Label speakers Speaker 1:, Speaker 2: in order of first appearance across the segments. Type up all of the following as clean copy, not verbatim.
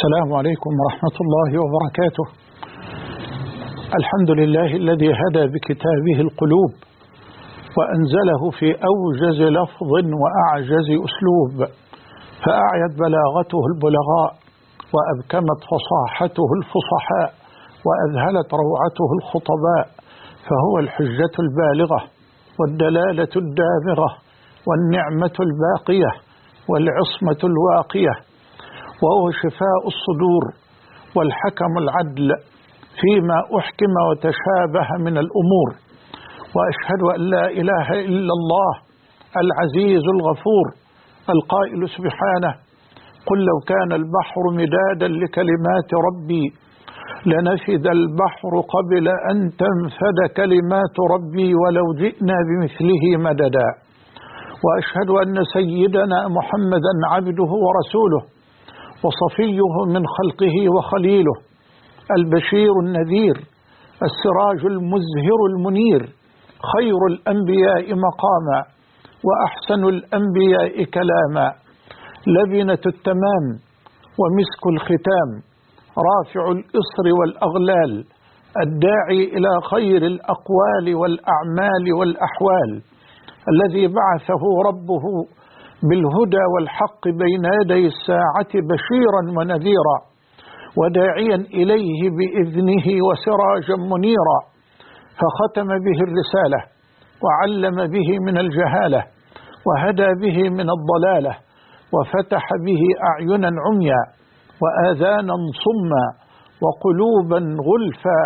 Speaker 1: السلام عليكم ورحمة الله وبركاته. الحمد لله الذي هدى بكتابه القلوب وأنزله في أوجز لفظ وأعجز أسلوب، فأعيت بلاغته البلغاء وأبكمت فصاحته الفصحاء وأذهلت روعته الخطباء، فهو الحجة البالغة والدلالة الدامغة والنعمة الباقية والعصمة الواقية، وهو شفاء الصدور والحكم العدل فيما أحكم وتشابه من الأمور. وأشهد أن لا إله إلا الله العزيز الغفور القائل سبحانه: قل لو كان البحر مدادا لكلمات ربي لنفد البحر قبل أن تنفد كلمات ربي ولو جئنا بمثله مددا. وأشهد أن سيدنا محمدا عبده ورسوله وصفيه من خلقه وخليله، البشير النذير السراج المزهر المنير، خير الأنبياء مقاما وأحسن الأنبياء كلاما، لبنة التمام ومسك الختام، رافع الإصر والأغلال، الداعي إلى خير الأقوال والأعمال والأحوال، الذي بعثه ربه بالهدى والحق بين يدي الساعة بشيرا ونذيرا وداعيا إليه بإذنه وسراجا منيرا، فختم به الرسالة وعلم به من الجهالة وهدى به من الضلالة وفتح به أعينا عميا وآذانا صما وقلوبا غلفا،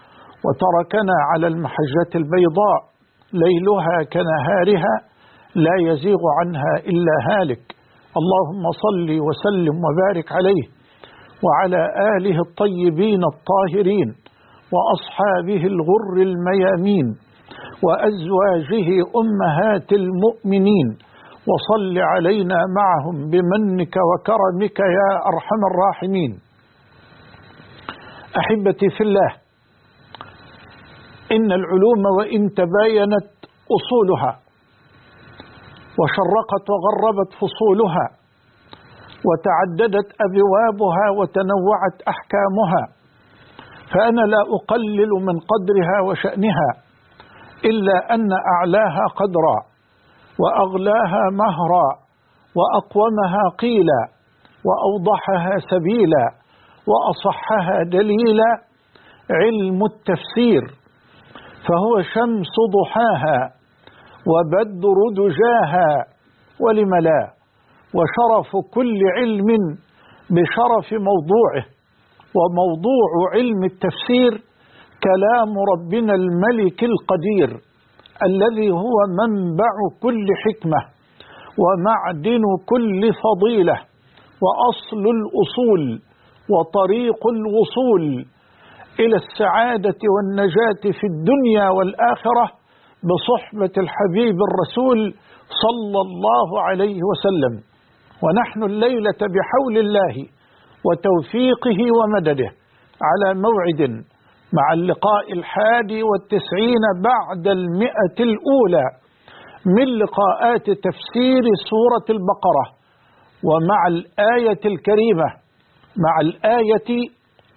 Speaker 1: وتركنا على المحجة البيضاء ليلها كنهارها لا يزيغ عنها إلا هالك. اللهم صل وسلم وبارك عليه وعلى آله الطيبين الطاهرين وأصحابه الغر الميامين وأزواجه أمهات المؤمنين، وصل علينا معهم بمنك وكرمك يا أرحم الراحمين. أحبتي في الله، إن العلوم وإن تباينت أصولها وشرقت وغربت فصولها وتعددت أبوابها وتنوعت أحكامها، فأنا لا أقلل من قدرها وشأنها، إلا أن أعلاها قدرا وأغلاها مهرا وأقومها قيلا وأوضحها سبيلا وأصحها دليلا علم التفسير، فهو شمس ضحاها وبدر دجاها ولم لا، وشرف كل علم بشرف موضوعه، وموضوع علم التفسير كلام ربنا الملك القدير الذي هو منبع كل حكمة ومعدن كل فضيلة وأصل الأصول وطريق الوصول إلى السعادة والنجاة في الدنيا والآخرة بصحبة الحبيب الرسول صلى الله عليه وسلم. ونحن الليلة بحول الله وتوفيقه ومدده على موعد مع اللقاء 91 بعد 100 الأولى من لقاءات تفسير سورة البقرة، ومع الآية الكريمة مع الآية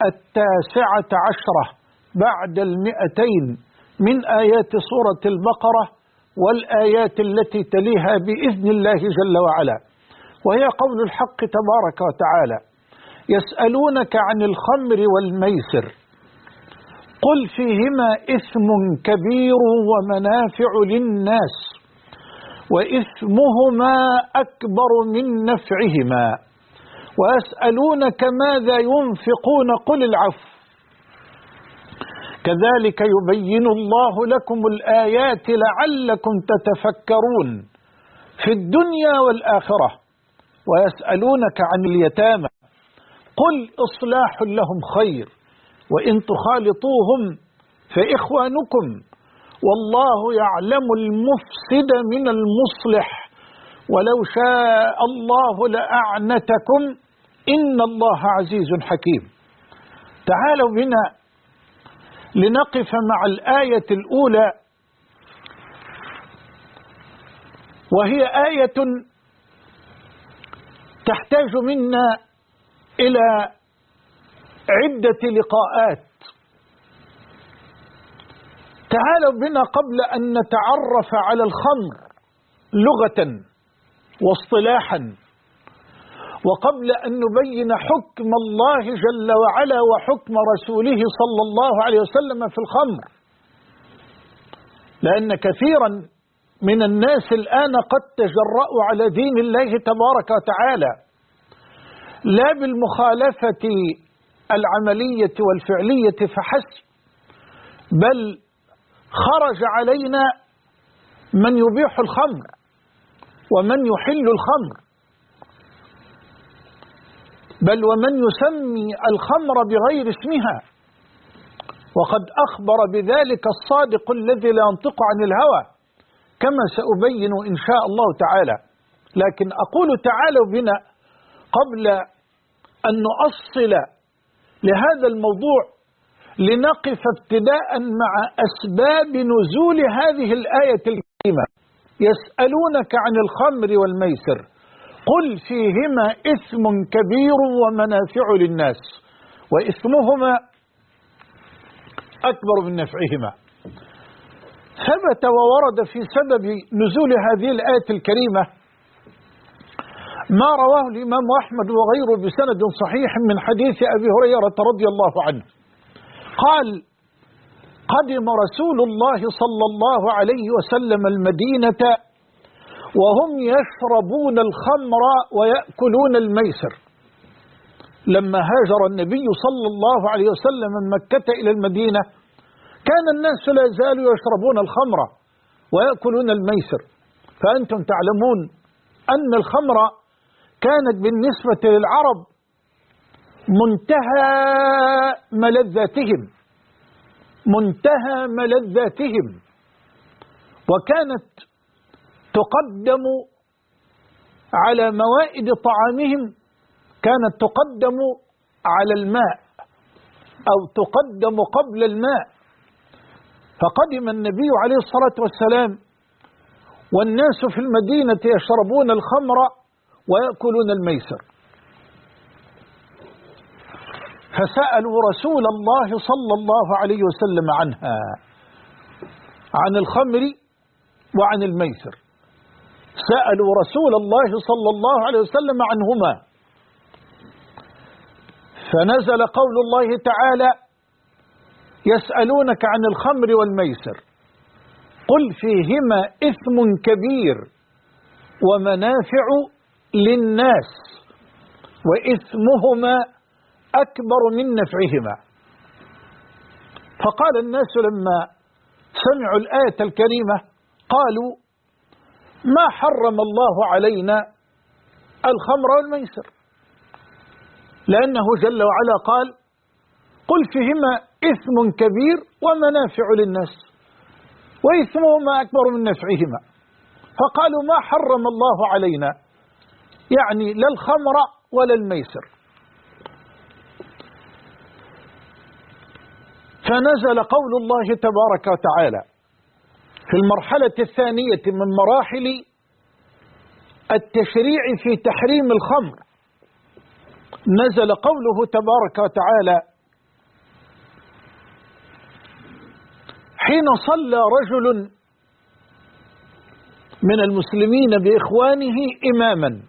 Speaker 1: 19 بعد 200 من آيات سورة البقرة، والآيات التي تليها بإذن الله جل وعلا، وهي قول الحق تبارك وتعالى: يسألونك عن الخمر والميسر قل فيهما إثم كبير ومنافع للناس وإثمهما أكبر من نفعهما ويسألونك ماذا ينفقون قل العفو كذلك يبين الله لكم الآيات لعلكم تتفكرون في الدنيا والآخرة ويسألونك عن اليتامى قل إصلاح لهم خير وإن تخالطوهم فإخوانكم والله يعلم المفسد من المصلح ولو شاء الله لأعنتكم إن الله عزيز حكيم. تعالوا بنا لنقف مع الآية الأولى، وهي آية تحتاج منا إلى عدة لقاءات. تعالوا بنا قبل أن نتعرف على الخمر لغة واصطلاحا، وقبل أن نبين حكم الله جل وعلا وحكم رسوله صلى الله عليه وسلم في الخمر، لأن كثيرا من الناس الآن قد تجرأوا على دين الله تبارك وتعالى، لا بالمخالفة العملية والفعلية فحسب، بل خرج علينا من يبيح الخمر ومن يحل الخمر، بل ومن يسمي الخمر بغير اسمها، وقد أخبر بذلك الصادق الذي لا ينطق عن الهوى كما سأبين إن شاء الله تعالى. لكن أقول تعالوا بنا قبل أن نؤصل لهذا الموضوع لنقف ابتداء مع أسباب نزول هذه الآية الكريمة. يسألونك عن الخمر والميسر قل فيهما إثم كبير ومنافع للناس وإثمهما أكبر من نفعهما. ثبت وورد في سبب نزول هذه الآية الكريمة ما رواه الإمام أحمد وغيره بسند صحيح من حديث أبي هريرة رضي الله عنه قال: قدم رسول الله صلى الله عليه وسلم المدينة وهم يشربون الخمر ويأكلون الميسر. لما هاجر النبي صلى الله عليه وسلم من مكة إلى المدينة كان الناس لا زالوا يشربون الخمر ويأكلون الميسر، فأنتم تعلمون أن الخمر كانت بالنسبة للعرب منتهى ملذاتهم، وكانت تقدم على موائد طعامهم، كانت تقدم على الماء أو تقدم قبل الماء. فقدم النبي عليه الصلاة والسلام والناس في المدينة يشربون الخمر ويأكلون الميسر، فسألوا رسول الله صلى الله عليه وسلم عنها، عن الخمر وعن الميسر. سألوا رسول الله صلى الله عليه وسلم عنهما، فنزل قول الله تعالى: يسألونك عن الخمر والميسر قل فيهما إثم كبير ومنافع للناس وإثمهما أكبر من نفعهما. فقال الناس لما سمعوا الآية الكريمة قالوا: ما حرم الله علينا الخمر والميسر، لأنه جل وعلا قال: قل فيهما إثم كبير ومنافع للناس وإثمهما أكبر من نفعهما. فقالوا: ما حرم الله علينا، يعني لا الخمر ولا الميسر. فنزل قول الله تبارك وتعالى في المرحلة الثانية من مراحل التشريع في تحريم الخمر، نزل قوله تبارك وتعالى: حين صلى رجل من المسلمين بإخوانه إماما،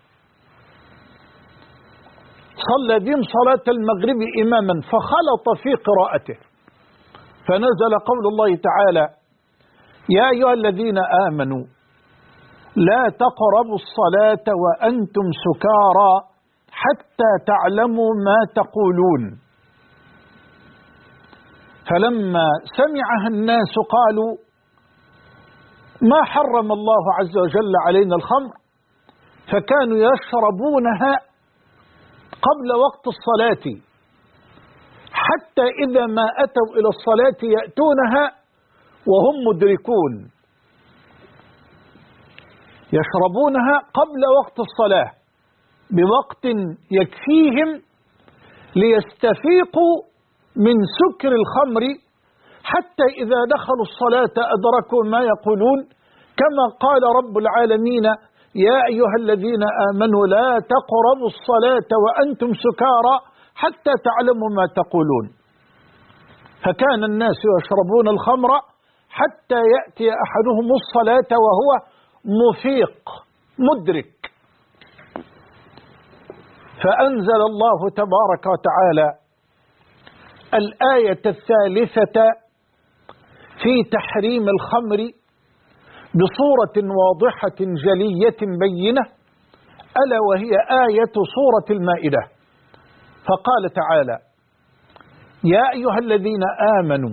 Speaker 1: صلى بهم صلاة المغرب إماما فخلط في قراءته، فنزل قول الله تعالى: يا أيها الذين آمنوا لا تقربوا الصلاة وأنتم سكارى حتى تعلموا ما تقولون. فلما سمعها الناس قالوا: ما حرم الله عز وجل علينا الخمر، فكانوا يشربونها قبل وقت الصلاة، حتى إذا ما أتوا إلى الصلاة يأتونها وهم مدركون، يشربونها قبل وقت الصلاة بوقت يكفيهم ليستفيقوا من سكر الخمر، حتى إذا دخلوا الصلاة أدركوا ما يقولون، كما قال رب العالمين: يا أيها الذين آمنوا لا تقربوا الصلاة وأنتم سكارى حتى تعلموا ما تقولون. فكان الناس يشربون الخمر حتى يأتي أحدهم الصلاة وهو مفيق مدرك. فأنزل الله تبارك وتعالى الآية الثالثة في تحريم الخمر بصورة واضحة جلية بينة، ألا وهي آية سورة المائدة. فقال تعالى: يا أيها الذين آمنوا،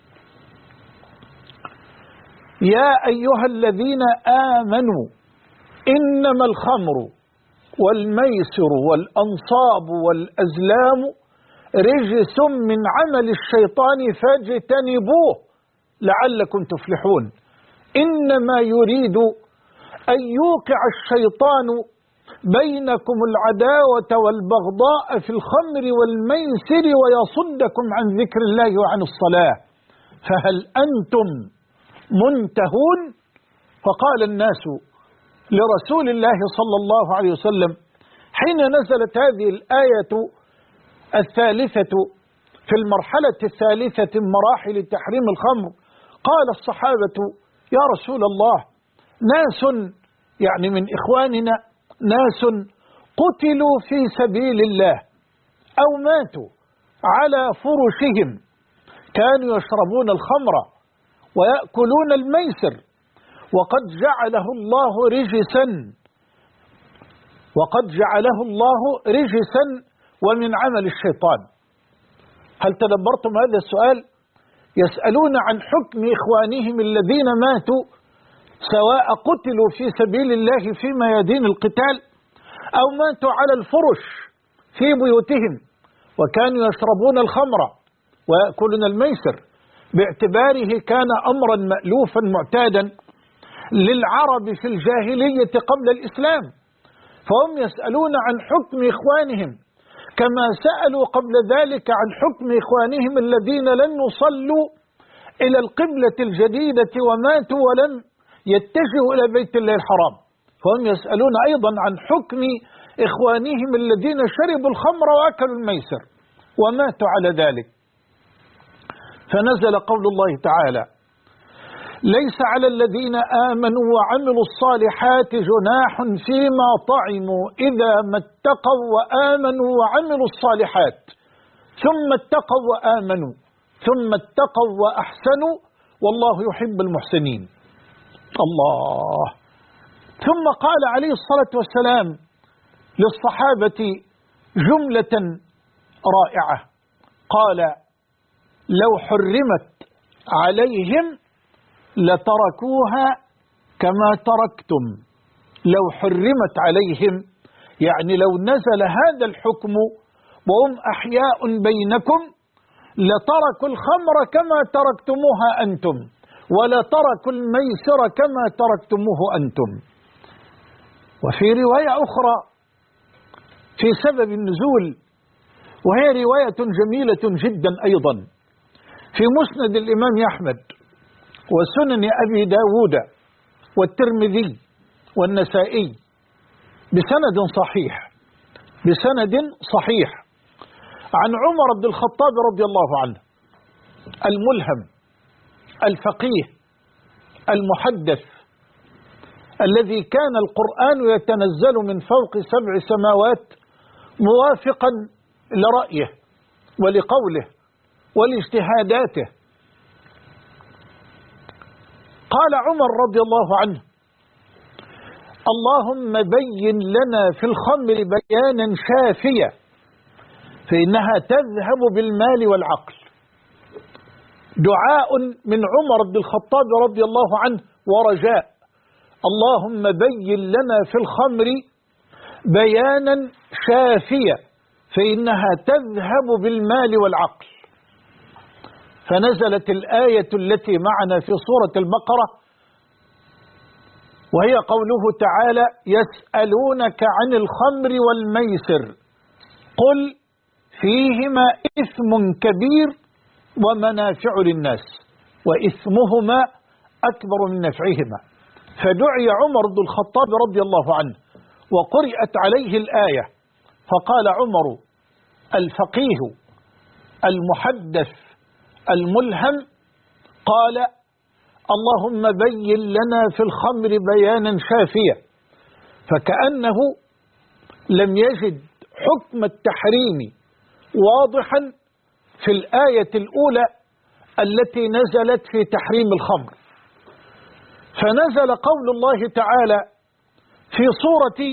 Speaker 1: يا أيها الذين آمنوا إنما الخمر والميسر والأنصاب والأزلام رجس من عمل الشيطان فاجتنبوه لعلكم تفلحون. إنما يريد أن يوقع الشيطان بينكم العداوة والبغضاء في الخمر والميسر ويصدكم عن ذكر الله وعن الصلاة فهل أنتم منتهون؟ فقال الناس لرسول الله صلى الله عليه وسلم حين نزلت هذه الآية الثالثة في المرحلة الثالثة من مراحل تحريم الخمر، قال الصحابة: يا رسول الله، ناس يعني من إخواننا ناس قتلوا في سبيل الله أو ماتوا على فرشهم، كانوا يشربون الخمر ويأكلون الميسر، وقد جعله الله رجسا ومن عمل الشيطان. هل تدبرتم هذا السؤال؟ يسألون عن حكم إخوانهم الذين ماتوا سواء قتلوا في سبيل الله في ميادين القتال أو ماتوا على الفرش في بيوتهم وكانوا يشربون الخمر ويأكلون الميسر، باعتباره كان أمرا مألوفا معتادا للعرب في الجاهلية قبل الإسلام. فهم يسألون عن حكم إخوانهم كما سألوا قبل ذلك عن حكم إخوانهم الذين لم يصلوا إلى القبلة الجديدة وماتوا ولم يتجهوا إلى بيت الله الحرام. فهم يسألون أيضا عن حكم إخوانهم الذين شربوا الخمر وأكلوا الميسر وماتوا على ذلك. فنزل قول الله تعالى: ليس على الذين آمنوا وعملوا الصالحات جناح فيما طعموا إذا ما اتقوا وآمنوا وعملوا الصالحات ثم اتقوا وآمنوا ثم اتقوا وأحسنوا والله يحب المحسنين. الله. ثم قال عليه الصلاة والسلام للصحابة جملة رائعة، قال: لو حرمت عليهم لتركوها كما تركتم. لو حرمت عليهم يعني لو نزل هذا الحكم وهم أحياء بينكم لتركوا الخمر كما تركتموها أنتم ولتركوا الميسر كما تركتموه أنتم. وفي رواية أخرى في سبب النزول، وهي رواية جميلة جدا أيضا في مسند الإمام أحمد وسنن أبي داود والترمذي والنسائي بسند صحيح عن عمر بن الخطاب رضي الله عنه الملهم الفقيه المحدث الذي كان القرآن يتنزل من فوق 7 سماوات موافقا لرأيه ولقوله ولاجتهاداته. قال عمر رضي الله عنه: اللهم بين لنا في الخمر بيانا شافيا فإنها تذهب بالمال والعقل. دعاء من عمر بن الخطاب رضي الله عنه ورجاء: اللهم بين لنا في الخمر بيانا شافيا فإنها تذهب بالمال والعقل. فنزلت الآية التي معنا في سورة البقرة وهي قوله تعالى: يسألونك عن الخمر والميسر قل فيهما إثم كبير ومنافع للناس وإثمهما أكبر من نفعهما. فدعي عمر بن الخطاب رضي الله عنه وقرأت عليه الآية فقال عمر: الفقيه المحدث الملهم قال: اللهم بين لنا في الخمر بيانا شافيا، فكأنه لم يجد حكم التحريم واضحا في الآية الأولى التي نزلت في تحريم الخمر، فنزل قول الله تعالى في سورة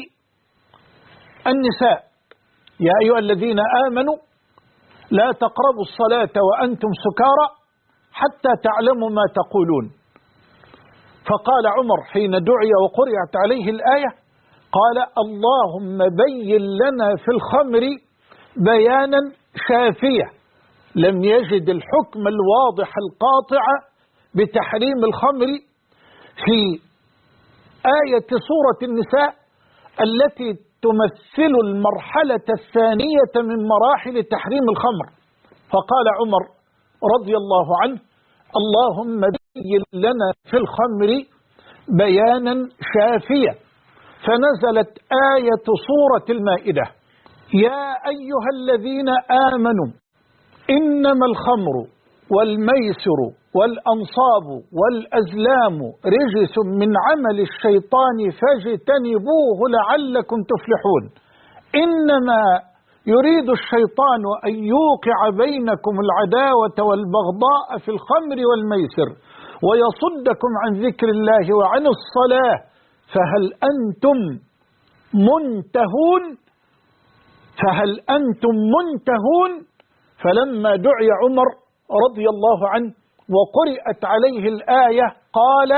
Speaker 1: النساء: يا أيها الذين آمنوا لا تقربوا الصلاة وأنتم سكارى حتى تعلموا ما تقولون. فقال عمر حين دعي وقرأت عليه الآية، قال: اللهم بين لنا في الخمر بيانا شافيا. لم يجد الحكم الواضح القاطع بتحريم الخمر في آية سورة النساء التي تمثل المرحلة الثانية من مراحل تحريم الخمر. فقال عمر رضي الله عنه: اللهم بين لنا في الخمر بيانا شافيا. فنزلت آية سورة المائدة: يا أيها الذين آمنوا إنما الخمر والميسر والأنصاب والأزلام رجس من عمل الشيطان فاجتنبوه لعلكم تفلحون. إنما يريد الشيطان أن يوقع بينكم العداوة والبغضاء في الخمر والميسر ويصدكم عن ذكر الله وعن الصلاة فهل أنتم منتهون؟ فهل أنتم منتهون؟ فلما دعي عمر رضي الله عنه وقرأت عليه الآية قال: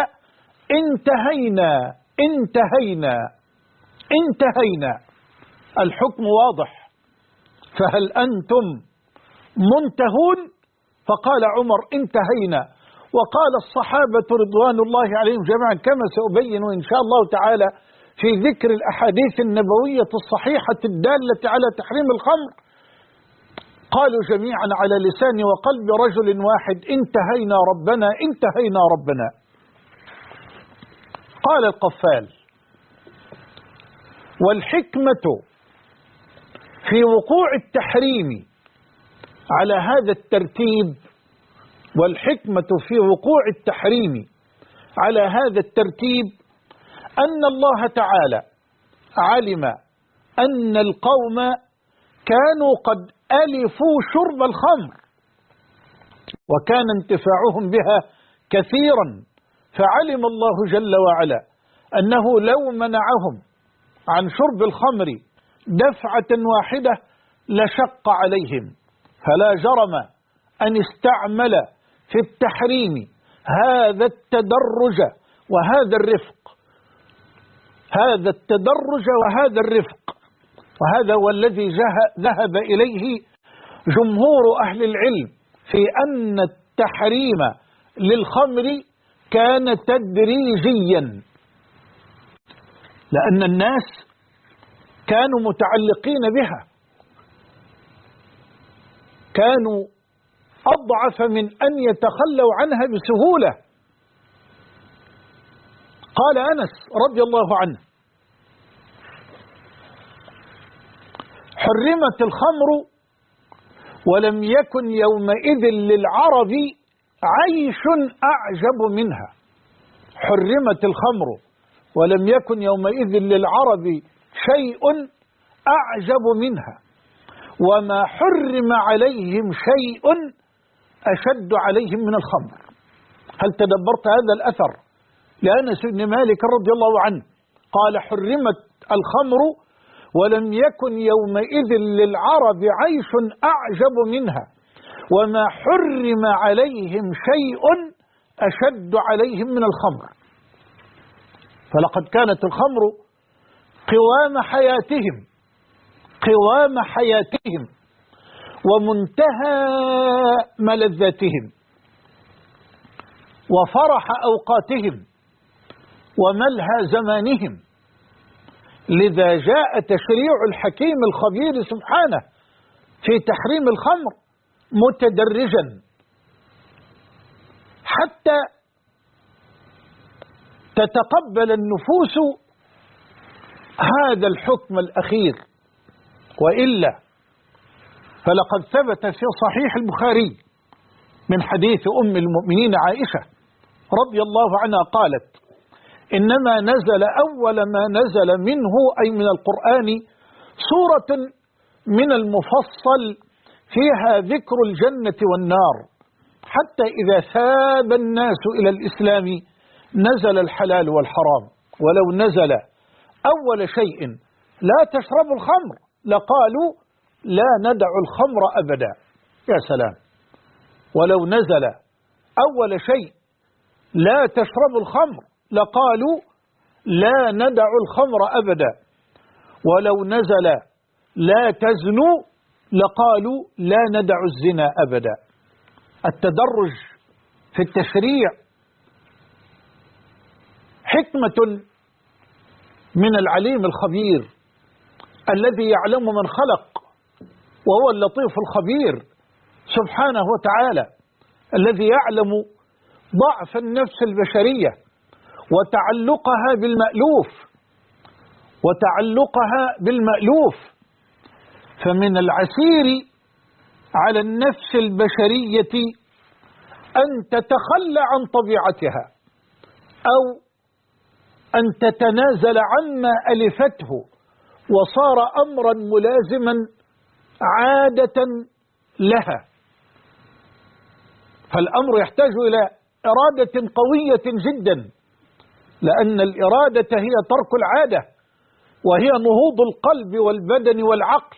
Speaker 1: انتهينا انتهينا انتهينا. الحكم واضح، فهل أنتم منتهون؟ فقال عمر: انتهينا. وقال الصحابة رضوان الله عليهم جميعا كما سأبين إن شاء الله تعالى في ذكر الأحاديث النبوية الصحيحة الدالة على تحريم الخمر، قالوا جميعا على لسان وقلب رجل واحد: انتهينا ربنا انتهينا ربنا. قال القفال: والحكمة في وقوع التحريم على هذا الترتيب، والحكمة في وقوع التحريم على هذا الترتيب أن الله تعالى علم أن القوم كانوا قد ألفوا شرب الخمر وكان انتفاعهم بها كثيرا، فعلم الله جل وعلا أنه لو منعهم عن شرب الخمر دفعة واحدة لشق عليهم، فلا جرم أن استعمل في التحريم هذا التدرج وهذا الرفق، هذا التدرج وهذا الرفق. وهذا هو الذي ذهب إليه جمهور أهل العلم في أن التحريم للخمر كان تدريجيا، لأن الناس كانوا متعلقين بها، كانوا أضعف من أن يتخلوا عنها بسهولة. قال أنس رضي الله عنه: حرمت الخمر ولم يكن يومئذ للعرب عيش أعجب منها. حرمت الخمر ولم يكن يومئذ للعرب شيء أعجب منها، وما حرم عليهم شيء أشد عليهم من الخمر. هل تدبرت هذا الأثر لأنس بن مالك رضي الله عنه؟ قال: حرمت الخمر ولم يكن يومئذ للعرب عيش أعجب منها، وما حرم عليهم شيء أشد عليهم من الخمر. فلقد كانت الخمر قوام حياتهم، قوام حياتهم ومنتهى ملذاتهم وفرح أوقاتهم وملهى زمانهم. لذا جاء تشريع الحكيم الخبير سبحانه في تحريم الخمر متدرجا حتى تتقبل النفوس هذا الحكم الأخير، وإلا فلقد ثبت في صحيح البخاري من حديث أم المؤمنين عائشة رضي الله عنها قالت: إنما نزل أول ما نزل منه أي من القرآن سورة من المفصل فيها ذكر الجنة والنار، حتى إذا ثاب الناس إلى الإسلام نزل الحلال والحرام. ولو نزل أول شيء لا تشربوا الخمر لقالوا لا ندع الخمر أبدا. يا سلام! ولو نزل أول شيء لا تشربوا الخمر لقالوا لا ندع الخمر أبدا. ولو نزل لا تزنوا لقالوا لا ندع الزنا أبدا. التدرج في التشريع حكمة من العليم الخبير الذي يعلم من خلق، وهو اللطيف الخبير سبحانه وتعالى، الذي يعلم ضعف النفس البشرية وتعلقها بالمألوف. فمن العسير على النفس البشرية أن تتخلى عن طبيعتها أو أن تتنازل عما ألفته وصار أمرا ملازما عادة لها. فالأمر يحتاج إلى إرادة قوية جدا، لأن الإرادة هي ترك العادة، وهي نهوض القلب والبدن والعقل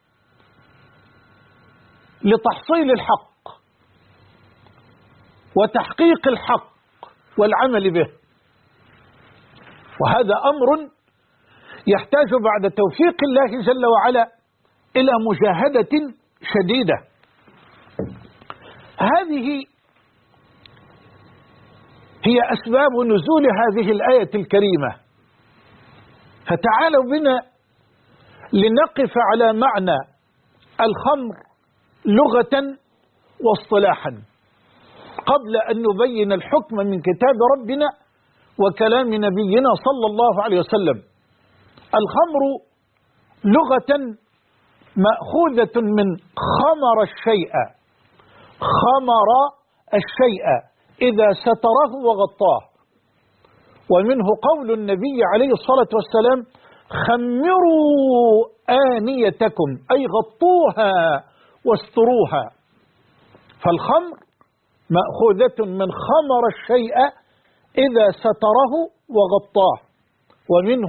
Speaker 1: لتحصيل الحق وتحقيق الحق والعمل به. وهذا أمر يحتاج بعد توفيق الله جل وعلا إلى مجاهدة شديدة. هذه هي أسباب نزول هذه الآية الكريمة. فتعالوا بنا لنقف على معنى الخمر لغة واصطلاحا قبل أن نبين الحكم من كتاب ربنا وكلام نبينا صلى الله عليه وسلم. الخمر لغة مأخوذة من خمر الشيء، خمر الشيء إذا ستره وغطاه، ومنه قول النبي عليه الصلاة والسلام: خمروا آنيتكم، أي غطوها واستروها. فالخمر مأخوذة من خمر الشيء إذا ستره وغطاه، ومنه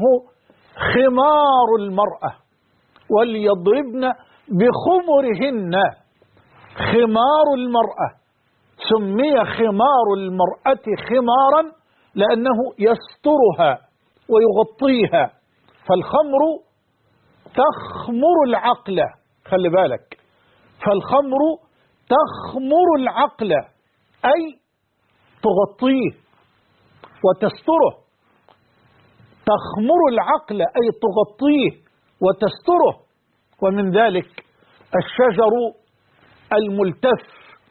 Speaker 1: خمار المرأة، وليضربن بخمرهن. خمار المرأة سمي خمار المرأة خمارا لأنه يسترها ويغطيها. فالخمر تخمر العقل، خلي بالك، فالخمر تخمر العقل أي تغطيه وتستره. تخمر العقل أي تغطيه وتستره. ومن ذلك الشجر الملتف.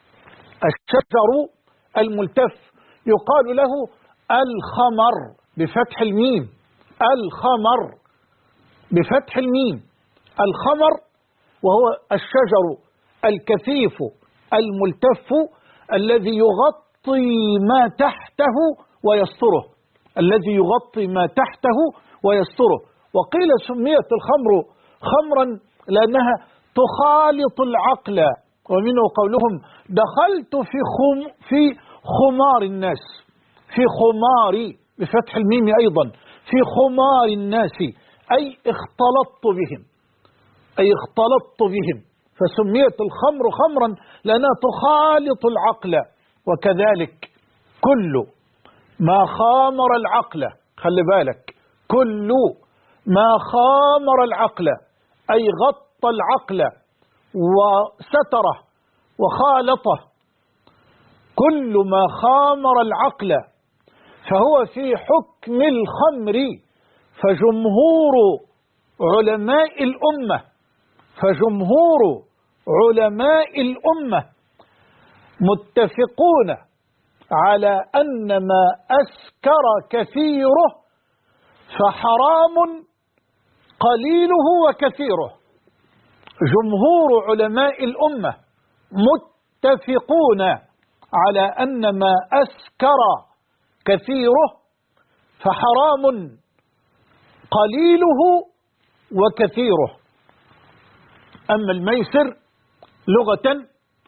Speaker 1: الشجر الملتف يقال له الخمر بفتح الميم، الخمر بفتح الميم، الخمر، وهو الشجر الكثيف الملتف الذي يغطي ما تحته ويستره، الذي يغطي ما تحته ويستره. وقيل سميت الخمر خمرا لأنها تخالط العقل، ومنه قولهم: دخلت في خمار الناس، في خمار بفتح الميم أيضا، في خمار الناس أي اختلطت بهم، أي اختلطت بهم. فسميت الخمر خمرا لأنها تخالط العقل. وكذلك كل ما خامر العقل، خلي بالك، كل ما خامر العقل أي غطى العقل وستره وخالطه. كل ما خامر العقل فهو في حكم الخمر. فجمهور علماء الأمة متفقون على أن ما أسكر كثيره فحرام قليله وكثيره. جمهور علماء الأمة متفقون على أن ما أسكر كثيره فحرام قليله وكثيره. أما الميسر لغة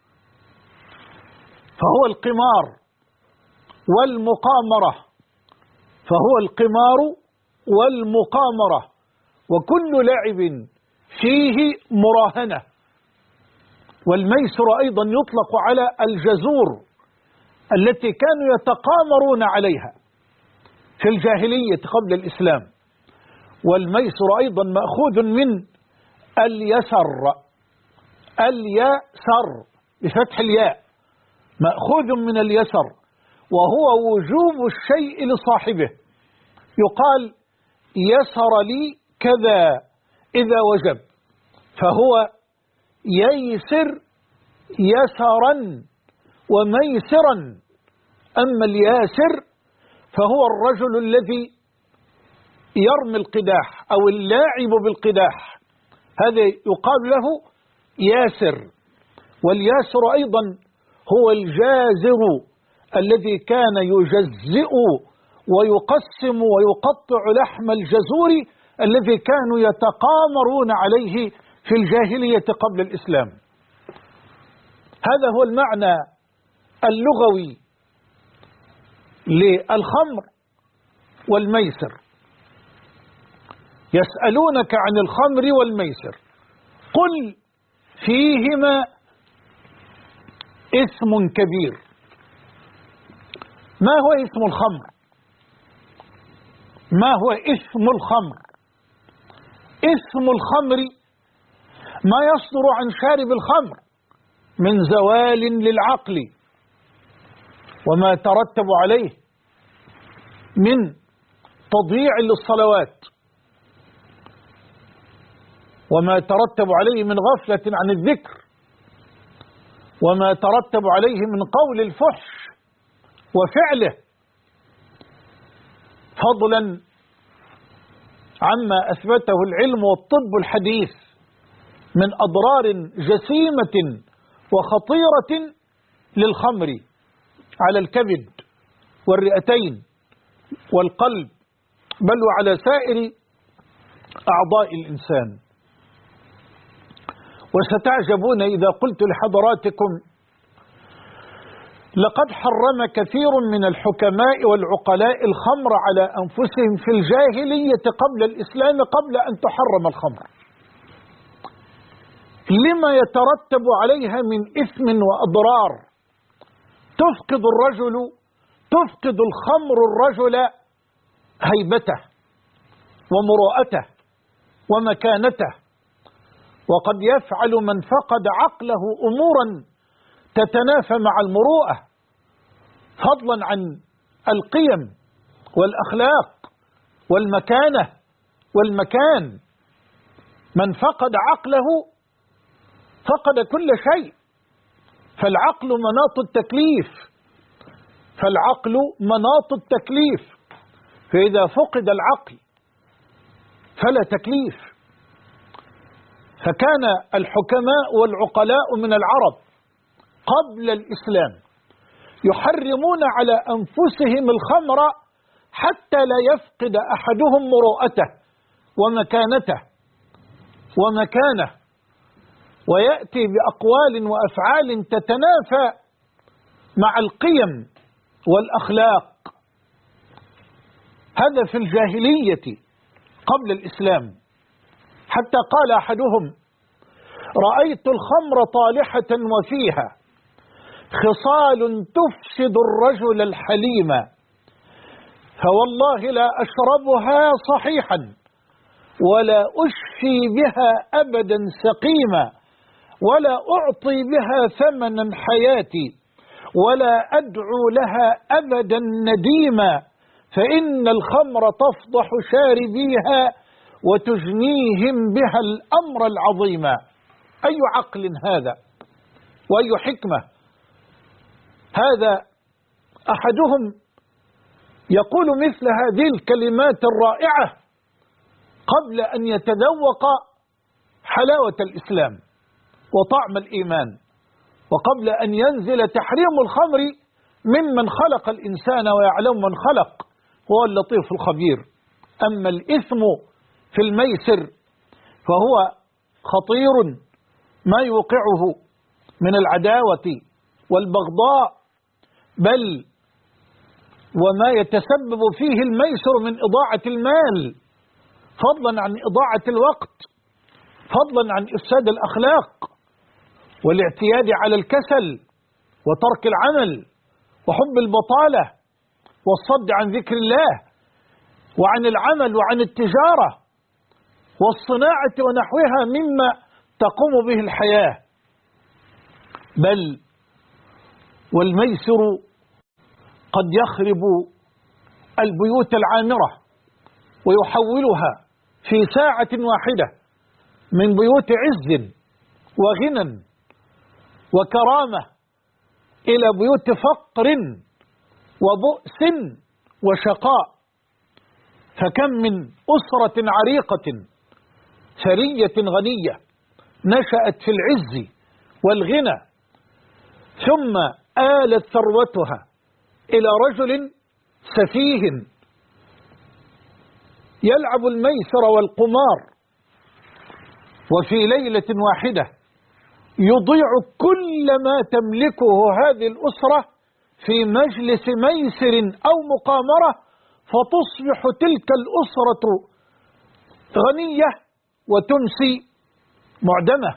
Speaker 1: فهو القمار والمقامرة، وكل لعب فيه مراهنة. والميسر أيضا يطلق على الجزور التي كانوا يتقامرون عليها في الجاهلية قبل الإسلام. والميسر أيضا مأخوذ من اليسر بفتح الياء، مأخوذ من اليسر، وهو وجوب الشيء لصاحبه. يقال يسر لي كذا إذا وجب، فهو ييسر يسرا وميسرا. أما الياسر فهو الرجل الذي يرمي القداح أو اللاعب بالقداح، هذا يقال له ياسر. والياسر أيضا هو الجازر الذي كان يجزئ ويقسم ويقطع لحم الجزور الذي كانوا يتقامرون عليه في الجاهلية قبل الإسلام. هذا هو المعنى اللغوي للخمر والميسر. يسألونك عن الخمر والميسر قل فيهما اسم كبير. ما هو اسم الخمر؟ ما هو اسم الخمر؟ اسم الخمر ما يصدر عن شارب الخمر من زوال للعقل وما ترتب عليه من تضييع للصلوات وما ترتب عليه من غفلة عن الذكر وما ترتب عليه من قول الفحش وفعله، فضلا عما أثبته العلم والطب الحديث من أضرار جسيمة وخطيرة للخمر على الكبد والرئتين والقلب بل وعلى سائر أعضاء الإنسان. وستعجبون إذا قلت لحضراتكم لقد حرم كثير من الحكماء والعقلاء الخمر على أنفسهم في الجاهلية قبل الإسلام قبل أن تحرم الخمر، لما يترتب عليها من إثم وأضرار. تفقد الخمر الرجل هيبته ومروءته ومكانته، وقد يفعل من فقد عقله أمورا تتنافى مع المروءة، فضلا عن القيم والأخلاق والمكانة والمكان. من فقد عقله فقد كل شيء، فالعقل مناط التكليف، فإذا فقد العقل فلا تكليف. فكان الحكماء والعقلاء من العرب قبل الإسلام يحرمون على أنفسهم الخمر حتى لا يفقد أحدهم مروءته ومكانه ويأتي بأقوال وأفعال تتنافى مع القيم والأخلاق. هذا في الجاهلية قبل الإسلام، حتى قال أحدهم رأيت الخمر طالحة وفيها خصال تفسد الرجل الحليم، فوالله لا أشربها صحيحا ولا أشفي بها أبدا سقيما ولا أعطي بها ثمنا حياتي ولا أدعو لها أبدا نديما، فإن الخمر تفضح شاربيها وتجنيهم بها الأمر العظيم. أي عقل هذا وأي حكمة هذا؟ أحدهم يقول مثل هذه الكلمات الرائعة قبل أن يتذوق حلاوة الإسلام وطعم الإيمان، وقبل أن ينزل تحريم الخمر ممن خلق الإنسان ويعلم من خلق هو اللطيف الخبير. أما الإثم في الميسر فهو خطير، ما يوقعه من العداوة والبغضاء، بل وما يتسبب فيه الميسر من إضاعة المال، فضلا عن إضاعة الوقت، فضلا عن إفساد الأخلاق والاعتياد على الكسل وترك العمل وحب البطالة والصد عن ذكر الله وعن العمل وعن التجارة والصناعة ونحوها مما تقوم به الحياة. بل والميسر قد يخرب البيوت العامرة ويحولها في ساعة واحدة من بيوت عز وغنى وكرامة إلى بيوت فقر وبؤس وشقاء. فكم من أسرة عريقة ثرية غنية نشأت في العز والغنى، ثم آلت ثروتها إلى رجل سفيه يلعب الميسر والقمار، وفي ليلة واحدة يضيع كل ما تملكه هذه الأسرة في مجلس ميسر أو مقامرة، فتصبح تلك الأسرة غنية وتمسي معدمة،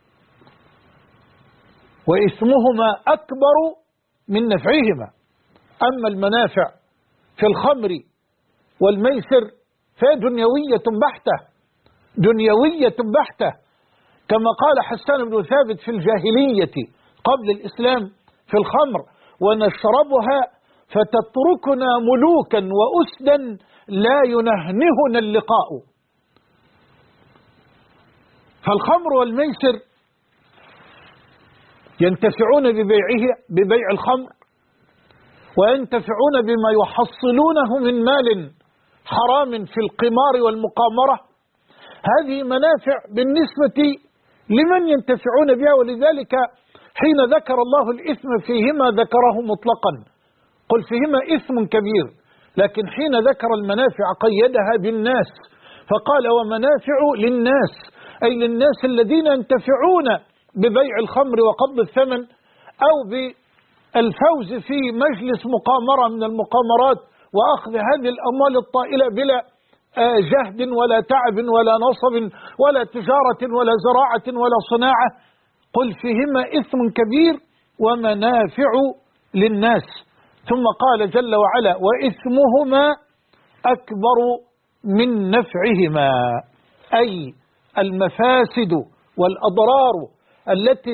Speaker 1: وإثمهما أكبر من نفعهما. أما المنافع في الخمر والميسر فهي دنيوية بحتة، دنيوية بحتة، كما قال حسان بن ثابت في الجاهلية قبل الإسلام في الخمر: ونشربها فتتركنا ملوكا وأسدا لا ينهنهنا اللقاء. فالخمر والميسر ينتفعون ببيع الخمر، وينتفعون بما يحصلونه من مال حرام في القمار والمقامرة. هذه منافع بالنسبة لمن ينتفعون بها، ولذلك حين ذكر الله الإثم فيهما ذكره مطلقا، قل فيهما إثم كبير، لكن حين ذكر المنافع قيدها بالناس فقال ومنافع للناس، أي للناس الذين ينتفعون ببيع الخمر وقبض الثمن أو بالفوز في مجلس مقامرة من المقامرات وأخذ هذه الأموال الطائلة بلا جهد ولا تعب ولا نصب ولا تجارة ولا زراعة ولا صناعة. قل فيهما إثم كبير ومنافع للناس. ثم قال جل وعلا وإثمهما أكبر من نفعهما، أي المفاسد والأضرار التي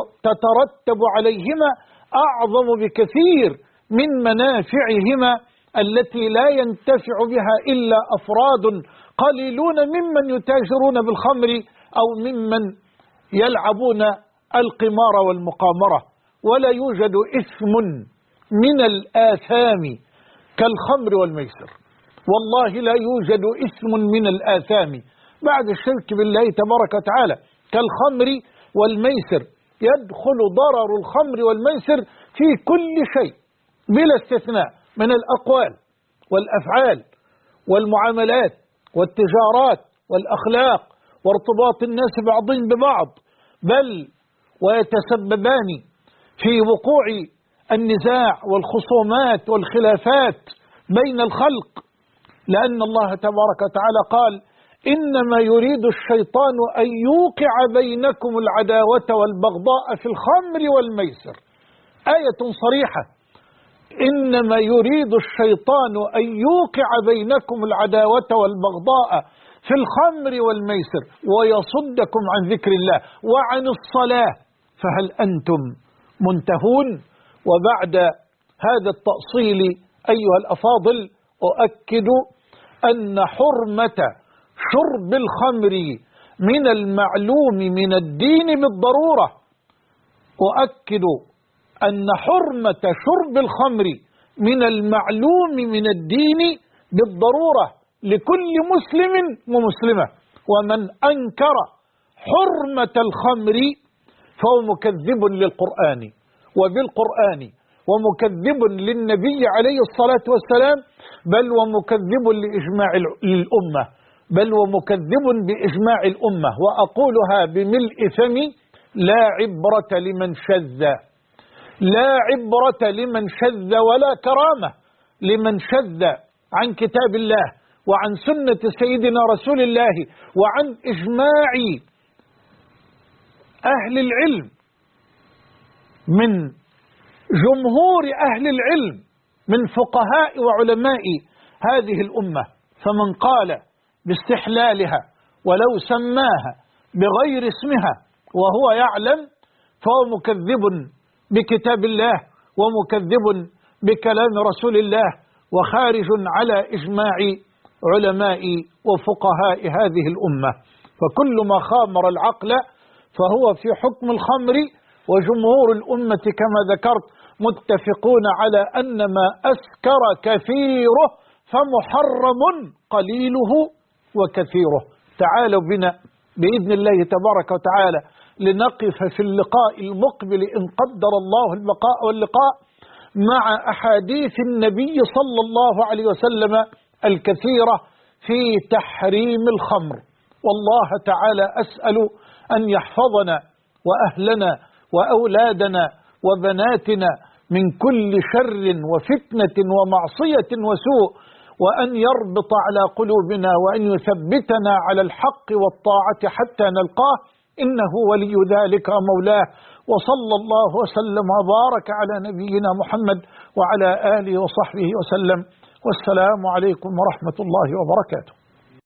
Speaker 1: تترتب عليهما أعظم بكثير من منافعهما التي لا ينتفع بها إلا أفراد قليلون ممن يتاجرون بالخمر أو ممن يلعبون القمار والمقامرة. ولا يوجد إثم من الآثام كالخمر والميسر، والله لا يوجد إثم من الآثام بعد الشرك بالله تبارك وتعالى كالخمر والميسر. يدخل ضرر الخمر والميسر في كل شيء بلا استثناء من الأقوال والأفعال والمعاملات والتجارات والأخلاق وارتباط الناس بعضهم ببعض، بل ويتسببان في وقوع النزاع والخصومات والخلافات بين الخلق، لأن الله تبارك وتعالى قال إنما يريد الشيطان أن يوقع بينكم العداوة والبغضاء في الخمر والميسر. آية صريحة: إنما يريد الشيطان أن يوقع بينكم العداوة والبغضاء في الخمر والميسر ويصدكم عن ذكر الله وعن الصلاة فهل أنتم منتهون. وبعد هذا التأصيل أيها الأفاضل أؤكد أن حرمة شرب الخمر من المعلوم من الدين بالضرورة، أؤكد أن حرمة شرب الخمر من المعلوم من الدين بالضرورة لكل مسلم ومسلمة، ومن أنكر حرمة الخمر فهو مكذب للقرآن وبالقرآن، ومكذب للنبي عليه الصلاة والسلام، بل ومكذب لإجماع الأمة، بل ومكذب بإجماع الأمة. وأقولها بملء فمي: لا عبرة لمن شذ، لا عبرة لمن شذ ولا كرامة لمن شذ عن كتاب الله وعن سنة سيدنا رسول الله وعن إجماع أهل العلم من جمهور أهل العلم من فقهاء وعلماء هذه الأمة. فمن قال باستحلالها ولو سماها بغير اسمها وهو يعلم فهو مكذب بكتاب الله ومكذب بكلام رسول الله وخارج على إجماع علماء وفقهاء هذه الأمة. فكل ما خامر العقل فهو في حكم الخمر، وجمهور الأمة كما ذكرت متفقون على أن ما أسكر كثيره فمحرم قليله وكثيره. تعالوا بنا بإذن الله تبارك وتعالى لنقف في اللقاء المقبل إن قدر الله البقاء واللقاء مع أحاديث النبي صلى الله عليه وسلم الكثيرة في تحريم الخمر. والله تعالى أسأل أن يحفظنا وأهلنا وأولادنا وبناتنا من كل شر وفتنة ومعصية وسوء، وأن يربط على قلوبنا وأن يثبتنا على الحق والطاعة حتى نلقاه، إنه ولي ذلك مولاه. وصلى الله وسلم وبارك على نبينا محمد وعلى آله وصحبه وسلم، والسلام عليكم ورحمة الله وبركاته.